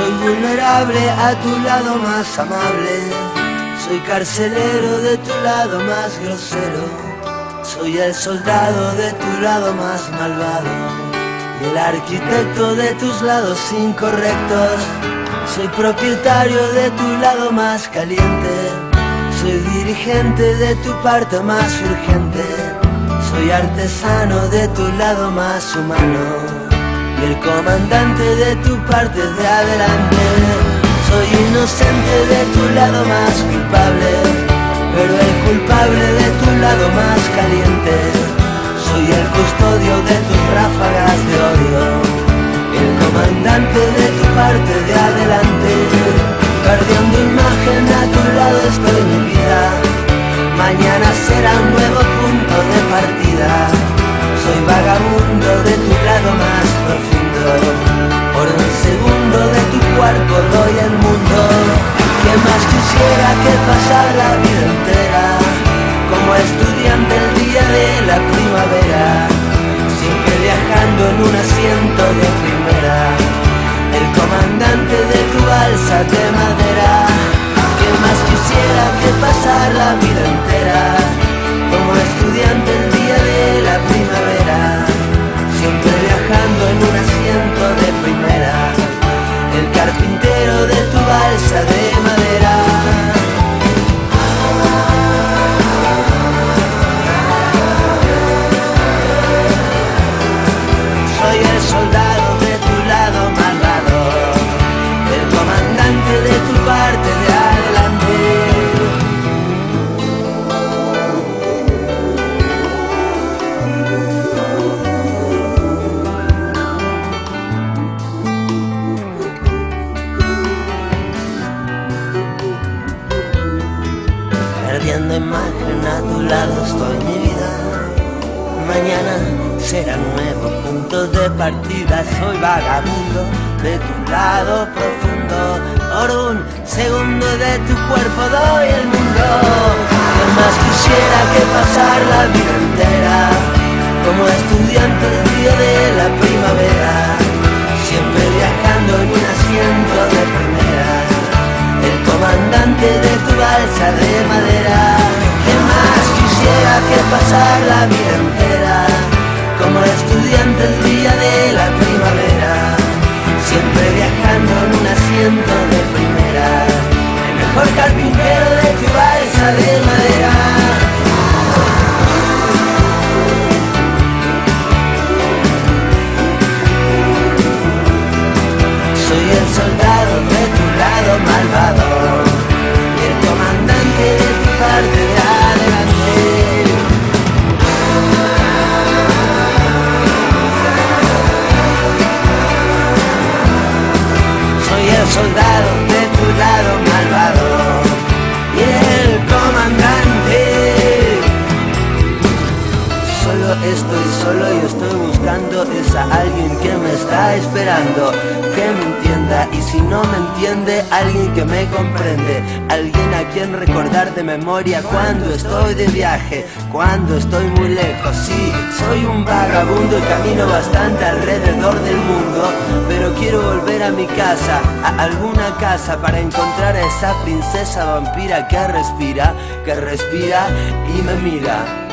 Soy vulnerable a tu lado más amable. Soy carcelero de tu lado más grosero. Soy el soldado de tu lado más malvado y el arquitecto de tus lados incorrectos. Soy propietario de tu lado más caliente. Soy dirigente de tu parte más urgente. Soy artesano de tu lado más humano y el comandante de tu parte de adelante. Soy inocente de tu lado más culpable, pero el culpable de tu lado más caliente. Soy el custodio de tus ráfagas de odio, el comandante de tu parte de adelante. Perdiendo imagen a tu lado estoy mi vida. Mañana será un nuevo punto de partida. Soy vagabundo de tu lado más profundo. Por un segundo de tu cuerpo doy el mundo. ¿Qué más quisiera que pasar la vida entera como estudiante el día de la primavera, siempre viajando en un asiento de primera, el comandante de tu balsa de madera? ¿Qué más quisiera que pasar la vida entera como estudiante el día de la primavera, siempre viajando en un asiento de primera, el carpintero de tu balsa de madera? Soy el soldado de tu lado malvado, el comandante de tu parte de adelante. Perdiendo imagen a tu lado estoy mi vida. Mañana será nuevo punto de partida. Soy vagabundo de tu lado profundo. Por un segundo de tu cuerpo doy el mundo. ¿Qué más quisiera que pasar la vida entera como estudiante del día de la primavera, siempre viajando en un asiento de primera, el comandante de tu balsa de madera? ¿Qué más quisiera que pasar la vida entera como estudiante el día de la primavera, siempre viajando en un asiento de primera, el mejor carpintero de tu balsa de madera? Soy el soldado de tu lado malvado y el comandante de tu parte de adelante. Soy el soldado de tu lado malvado y el comandante. Solo estoy solo y estoy buscando es a alguien que me está esperando, que me entienda, y si no me entiende, alguien que me comprende, alguien a quien recordar de memoria cuando estoy de viaje, cuando estoy muy lejos. Sí, soy un vagabundo y camino bastante alrededor del mundo, pero quiero volver a mi casa, a alguna casa, para encontrar a esa princesa vampira que respira y me mira.